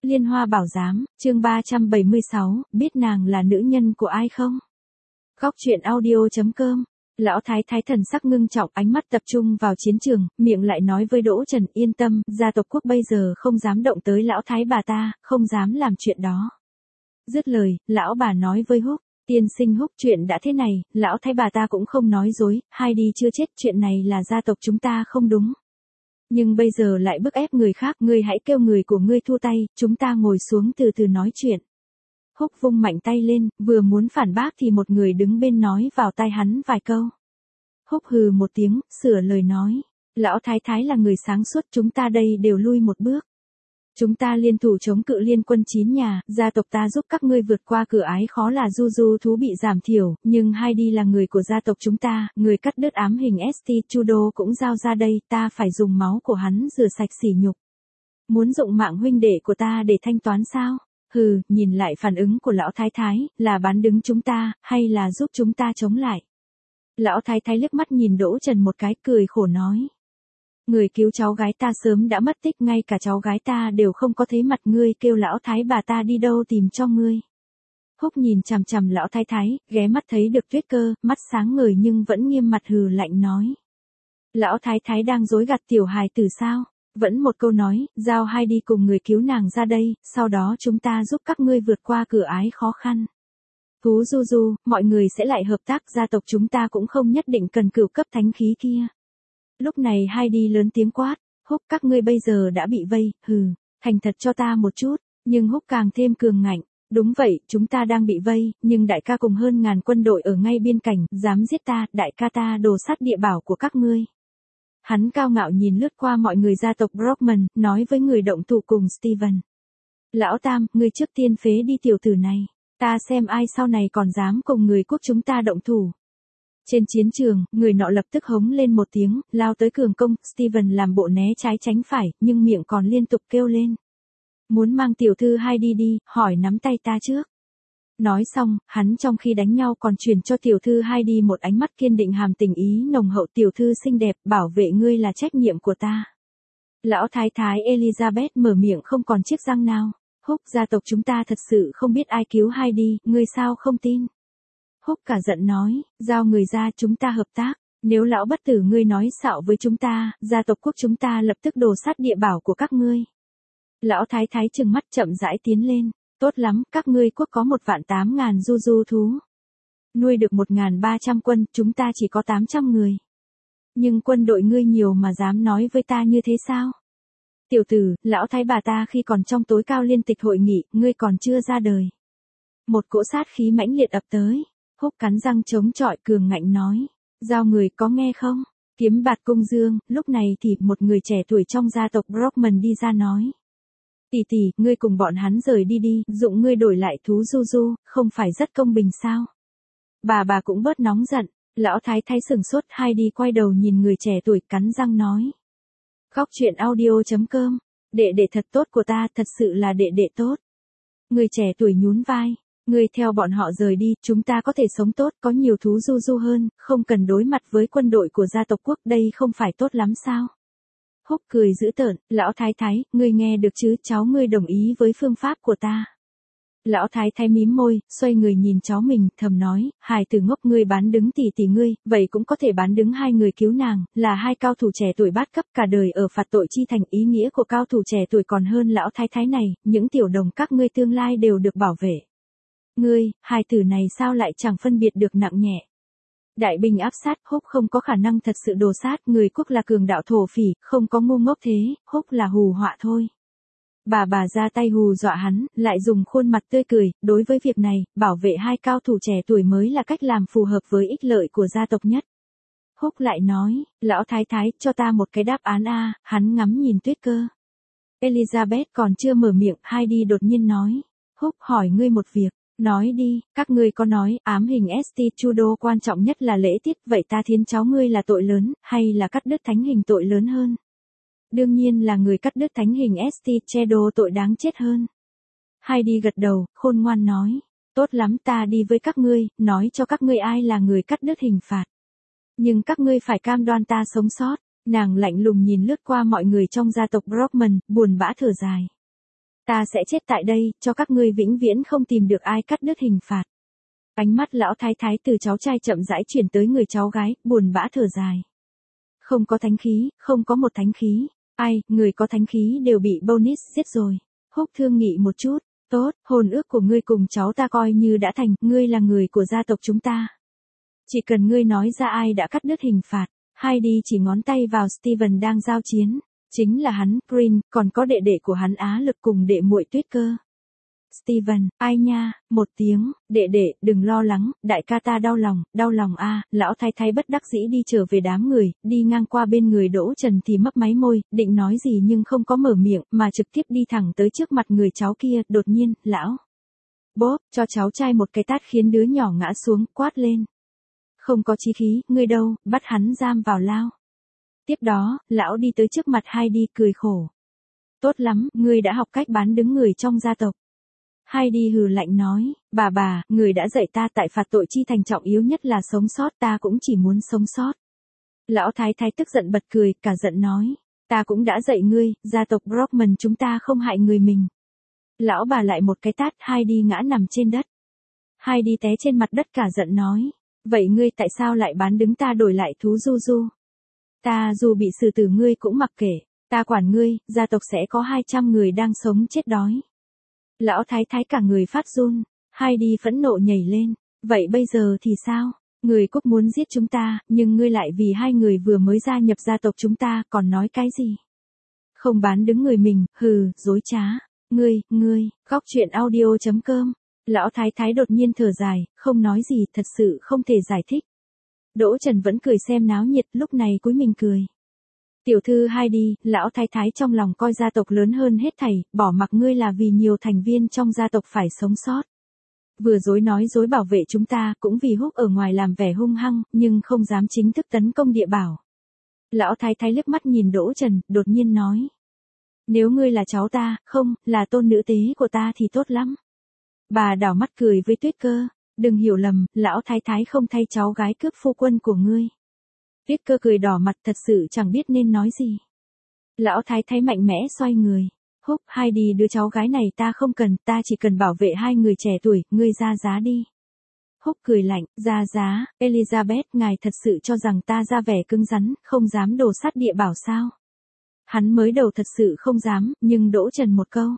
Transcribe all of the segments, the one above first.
Liên Hoa Bảo Giám, chương 376, biết nàng là nữ nhân của ai không? Góc truyện audio.com. Lão Thái Thái thần sắc ngưng trọng, ánh mắt tập trung vào chiến trường, miệng lại nói với Đỗ Trần, yên tâm, gia tộc Quốc bây giờ không dám động tới lão thái bà ta, không dám làm chuyện đó. Dứt lời, lão bà nói với Húc, tiên sinh Húc, chuyện đã thế này, lão thái bà ta cũng không nói dối, Heidi chưa chết, chuyện này là gia tộc chúng ta không đúng. Nhưng bây giờ lại bức ép người khác, ngươi hãy kêu người của ngươi thu tay, chúng ta ngồi xuống từ từ nói chuyện. Húc vung mạnh tay lên, vừa muốn phản bác thì một người đứng bên nói vào tai hắn vài câu. Húc hừ một tiếng, sửa lời nói, lão thái thái là người sáng suốt, chúng ta đây đều lui một bước. Chúng ta liên thủ chống cự liên quân 9 nhà, gia tộc ta giúp các ngươi vượt qua cửa ái khó là du thú bị giảm thiểu, nhưng Heidi là người của gia tộc chúng ta, người cắt đứt ám hình St. Trudeau cũng giao ra đây, ta phải dùng máu của hắn rửa sạch sỉ nhục. Muốn dụng mạng huynh đệ của ta để thanh toán sao? Hừ, nhìn lại phản ứng của lão thái thái, là bán đứng chúng ta, hay là giúp chúng ta chống lại? Lão thái thái liếc mắt nhìn Đỗ Trần một cái, cười khổ nói. Người cứu cháu gái ta sớm đã mất tích, ngay cả cháu gái ta đều không có thấy mặt, ngươi kêu lão thái bà ta đi đâu tìm cho ngươi. Húc nhìn chằm chằm lão thái thái, ghé mắt thấy được Tuyết Cơ, mắt sáng ngời nhưng vẫn nghiêm mặt hừ lạnh nói. Lão thái thái đang dối gạt tiểu hài tử sao? Vẫn một câu nói, giao Heidi cùng người cứu nàng ra đây, sau đó chúng ta giúp các ngươi vượt qua cửa ái khó khăn. Thú du, mọi người sẽ lại hợp tác, gia tộc chúng ta cũng không nhất định cần cửu cấp thánh khí kia. Lúc này Heidi lớn tiếng quát, Húc, các ngươi bây giờ đã bị vây, hừ, thành thật cho ta một chút, nhưng Húc càng thêm cường ngạnh, đúng vậy, chúng ta đang bị vây, nhưng đại ca cùng hơn ngàn quân đội ở ngay biên cảnh, dám giết ta, đại ca ta đồ sát địa bảo của các ngươi. Hắn cao ngạo nhìn lướt qua mọi người gia tộc Brockman, nói với người động thủ cùng Steven. Lão Tam, ngươi trước tiên phế đi tiểu tử này, ta xem ai sau này còn dám cùng người quốc chúng ta động thủ. Trên chiến trường, người nọ lập tức hống lên một tiếng, lao tới cường công, Steven làm bộ né trái tránh phải, nhưng miệng còn liên tục kêu lên. Muốn mang tiểu thư Heidi đi, hỏi nắm tay ta trước. Nói xong, hắn trong khi đánh nhau còn truyền cho tiểu thư Heidi một ánh mắt kiên định hàm tình ý nồng hậu, tiểu thư xinh đẹp, bảo vệ ngươi là trách nhiệm của ta. Lão thái thái Elizabeth mở miệng không còn chiếc răng nào. Húc, gia tộc chúng ta thật sự không biết ai cứu Heidi, ngươi sao không tin? Húc cả giận nói, giao người ra, chúng ta hợp tác, nếu lão bất tử ngươi nói xạo với chúng ta, gia tộc Quốc chúng ta lập tức đồ sát địa bảo của các ngươi. Lão thái thái trừng mắt chậm rãi tiến lên, tốt lắm, các ngươi Quốc có 1.800.000 du thú. Nuôi được 1.300 quân, chúng ta chỉ có 800 người. Nhưng quân đội ngươi nhiều mà dám nói với ta như thế sao? Tiểu tử, lão thái bà ta khi còn trong tối cao liên tịch hội nghị, ngươi còn chưa ra đời. Một cỗ sát khí mãnh liệt ập tới. Húc cắn răng chống chọi cường ngạnh nói. Giao người có nghe không? Kiếm bạt cung dương, lúc này thì một người trẻ tuổi trong gia tộc Brockman đi ra nói. Tỷ, ngươi cùng bọn hắn rời đi, dụng ngươi đổi lại thú du, không phải rất công bình sao? Bà cũng bớt nóng giận, lão thái thái sừng sốt, Heidi quay đầu nhìn người trẻ tuổi cắn răng nói. Góc truyện audio.com, đệ thật tốt của ta, thật sự là đệ tốt. Người trẻ tuổi nhún vai. Ngươi theo bọn họ rời đi, chúng ta có thể sống tốt, có nhiều thú du hơn, không cần đối mặt với quân đội của gia tộc Quốc, đây không phải tốt lắm sao? Húc cười dữ tợn, lão thái thái, ngươi nghe được chứ, cháu ngươi đồng ý với phương pháp của ta. Lão thái thái mím môi, xoay người nhìn cháu mình, thầm nói, hài tử ngốc, ngươi bán đứng tỷ ngươi, vậy cũng có thể bán đứng hai người cứu nàng, là hai cao thủ trẻ tuổi bát cấp, cả đời ở phạt tội chi thành, ý nghĩa của cao thủ trẻ tuổi còn hơn lão thái thái này, những tiểu đồng các ngươi tương lai đều được bảo vệ. Ngươi, hài tử này sao lại chẳng phân biệt được nặng nhẹ. Đại binh áp sát, Húc không có khả năng thật sự đồ sát, người Quốc là cường đạo thổ phỉ, không có ngu ngốc thế, Húc là hù họa thôi. Bà ra tay hù dọa hắn, lại dùng khuôn mặt tươi cười, đối với việc này, bảo vệ hai cao thủ trẻ tuổi mới là cách làm phù hợp với ích lợi của gia tộc nhất. Húc lại nói, lão thái thái, cho ta một cái đáp án a. Hắn ngắm nhìn Tuyết Cơ. Elizabeth còn chưa mở miệng, Heidi đột nhiên nói, Húc hỏi ngươi một việc. Nói đi, các ngươi có nói, ám hình St. Trudeau quan trọng nhất là lễ tiết, vậy ta thiến cháu ngươi là tội lớn, hay là cắt đứt thánh hình tội lớn hơn? Đương nhiên là người cắt đứt thánh hình St. Trudeau tội đáng chết hơn. Heidi gật đầu, khôn ngoan nói, tốt lắm, ta đi với các ngươi, nói cho các ngươi ai là người cắt đứt hình phạt. Nhưng các ngươi phải cam đoan ta sống sót. Nàng lạnh lùng nhìn lướt qua mọi người trong gia tộc Brockman, buồn bã thở dài. Ta sẽ chết tại đây, cho các ngươi vĩnh viễn không tìm được ai cắt đứt hình phạt. Ánh mắt lão thái thái từ cháu trai chậm rãi chuyển tới người cháu gái, buồn bã thở dài. Không có thánh khí, không có một thánh khí. Ai, người có thánh khí đều bị Bonus giết rồi. Húc thương nghị một chút. Tốt, hôn ước của ngươi cùng cháu ta coi như đã thành, ngươi là người của gia tộc chúng ta. Chỉ cần ngươi nói ra ai đã cắt đứt hình phạt. Heidi chỉ ngón tay vào Steven đang giao chiến. Chính là hắn, Green, còn có đệ đệ của hắn Á Lực cùng đệ muội Tuyết Cơ. Steven, ai nha, một tiếng, đệ đệ, đừng lo lắng, đại ca ta đau lòng a. Lão thái thái bất đắc dĩ đi trở về đám người, đi ngang qua bên người Đỗ Trần thì mấp máy môi, định nói gì nhưng không có mở miệng, mà trực tiếp đi thẳng tới trước mặt người cháu kia, đột nhiên, lão. Bốp, cho cháu trai một cái tát khiến đứa nhỏ ngã xuống, quát lên. Không có chí khí, ngươi đâu, bắt hắn giam vào lao. Tiếp đó, lão đi tới trước mặt Heidi cười khổ. Tốt lắm, ngươi đã học cách bán đứng người trong gia tộc. Heidi hừ lạnh nói, bà, người đã dạy ta tại phạt tội chi thành trọng yếu nhất là sống sót, ta cũng chỉ muốn sống sót. Lão thái thái tức giận bật cười, cả giận nói, ta cũng đã dạy ngươi, gia tộc Brockman chúng ta không hại người mình. Lão bà lại một cái tát, Heidi ngã nằm trên đất. Heidi té trên mặt đất cả giận nói, vậy ngươi tại sao lại bán đứng ta đổi lại thú du? Ta dù bị xử tử ngươi cũng mặc kệ, ta quản ngươi, gia tộc sẽ có 200 người đang sống chết đói. Lão thái thái cả người phát run, Heidi phẫn nộ nhảy lên, vậy bây giờ thì sao? Người Cúc muốn giết chúng ta, nhưng ngươi lại vì hai người vừa mới gia nhập gia tộc chúng ta, còn nói cái gì? Không bán đứng người mình, hừ, dối trá. Ngươi, góc truyện audio.com. Lão thái thái đột nhiên thở dài, không nói gì, thật sự không thể giải thích. Đỗ Trần vẫn cười xem náo nhiệt, lúc này cúi mình cười. Tiểu thư Heidi, lão thái thái trong lòng coi gia tộc lớn hơn hết thảy, bỏ mặc ngươi là vì nhiều thành viên trong gia tộc phải sống sót. Vừa dối nói dối bảo vệ chúng ta, cũng vì Húc ở ngoài làm vẻ hung hăng, nhưng không dám chính thức tấn công địa bảo. Lão thái thái liếc mắt nhìn Đỗ Trần, đột nhiên nói. Nếu ngươi là cháu ta, không, là tôn nữ tế của ta thì tốt lắm. Bà đảo mắt cười với Tuyết Cơ, đừng hiểu lầm, lão thái thái không thay cháu gái cướp phu quân của ngươi. Tuyết Cơ cười đỏ mặt thật sự chẳng biết nên nói gì. Lão thái thái mạnh mẽ xoay người. Húc, Heidi đứa cháu gái này ta không cần, ta chỉ cần bảo vệ hai người trẻ tuổi, ngươi ra giá đi. Húc cười lạnh, ra giá, Elizabeth, ngài thật sự cho rằng ta ra vẻ cứng rắn, không dám đổ sát địa bảo sao? Hắn mới đầu thật sự không dám, nhưng Đỗ Trần một câu.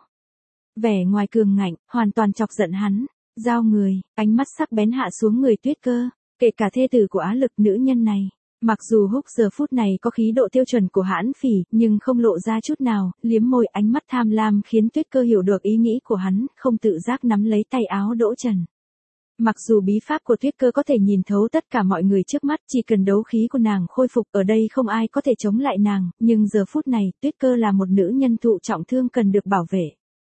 Vẻ ngoài cường ngạnh, hoàn toàn chọc giận hắn. Giao người, ánh mắt sắc bén hạ xuống người Tuyết Cơ, kể cả thê tử của Á Lực nữ nhân này. Mặc dù Húc giờ phút này có khí độ tiêu chuẩn của hãn phỉ, nhưng không lộ ra chút nào, liếm môi ánh mắt tham lam khiến Tuyết Cơ hiểu được ý nghĩ của hắn, không tự giác nắm lấy tay áo Đỗ Trần. Mặc dù bí pháp của Tuyết Cơ có thể nhìn thấu tất cả mọi người trước mắt, chỉ cần đấu khí của nàng khôi phục ở đây không ai có thể chống lại nàng, nhưng giờ phút này Tuyết Cơ là một nữ nhân thụ trọng thương cần được bảo vệ.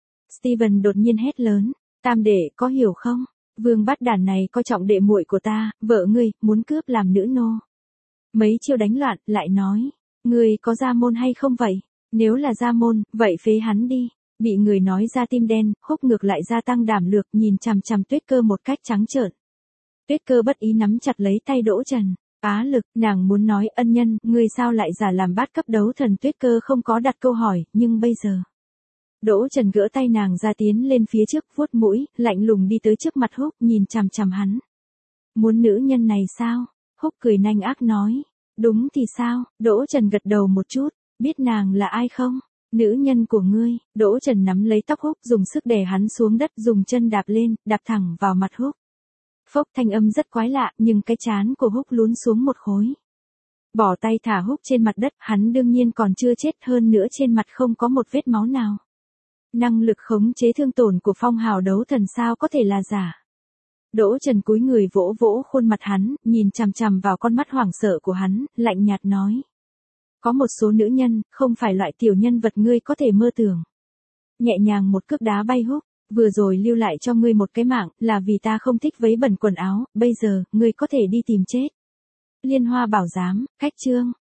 Steven đột nhiên hét lớn, tam đệ có hiểu không? Vương bắt đàn này coi trọng đệ muội của ta, vợ ngươi, muốn cướp làm nữ nô. Mấy chiêu đánh loạn, lại nói, ngươi có gia môn hay không vậy? Nếu là gia môn, vậy phế hắn đi. Bị người nói ra tim đen, Húc ngược lại gia tăng đảm lược nhìn chằm chằm Tuyết Cơ một cách trắng trợn. Tuyết Cơ bất ý nắm chặt lấy tay Đỗ Trần. Á Lực, nàng muốn nói ân nhân, ngươi sao lại giả làm bát cấp đấu thần? Tuyết Cơ không có đặt câu hỏi, nhưng bây giờ. Đỗ Trần gỡ tay nàng ra tiến lên phía trước, vuốt mũi, lạnh lùng đi tới trước mặt Húc, nhìn chằm chằm hắn. Muốn nữ nhân này sao? Húc cười nanh ác nói. Đúng thì sao? Đỗ Trần gật đầu một chút, biết nàng là ai không? Nữ nhân của ngươi. Đỗ Trần nắm lấy tóc Húc, dùng sức đè hắn xuống đất, dùng chân đạp lên, đạp thẳng vào mặt Húc. Phốc, thanh âm rất quái lạ, nhưng cái trán của Húc lún xuống một khối. Bỏ tay thả Húc trên mặt đất, hắn đương nhiên còn chưa chết, hơn nữa trên mặt không có một vết máu nào. Năng lực khống chế thương tổn của phong hào đấu thần sao có thể là giả. Đỗ Trần cúi người vỗ vỗ khuôn mặt hắn, nhìn chằm chằm vào con mắt hoảng sợ của hắn, lạnh nhạt nói. Có một số nữ nhân, không phải loại tiểu nhân vật ngươi có thể mơ tưởng. Nhẹ nhàng một cước đá bay Húc, vừa rồi lưu lại cho ngươi một cái mạng, là vì ta không thích vấy bẩn quần áo, bây giờ, ngươi có thể đi tìm chết. Liên Hoa bảo giám, khách chương.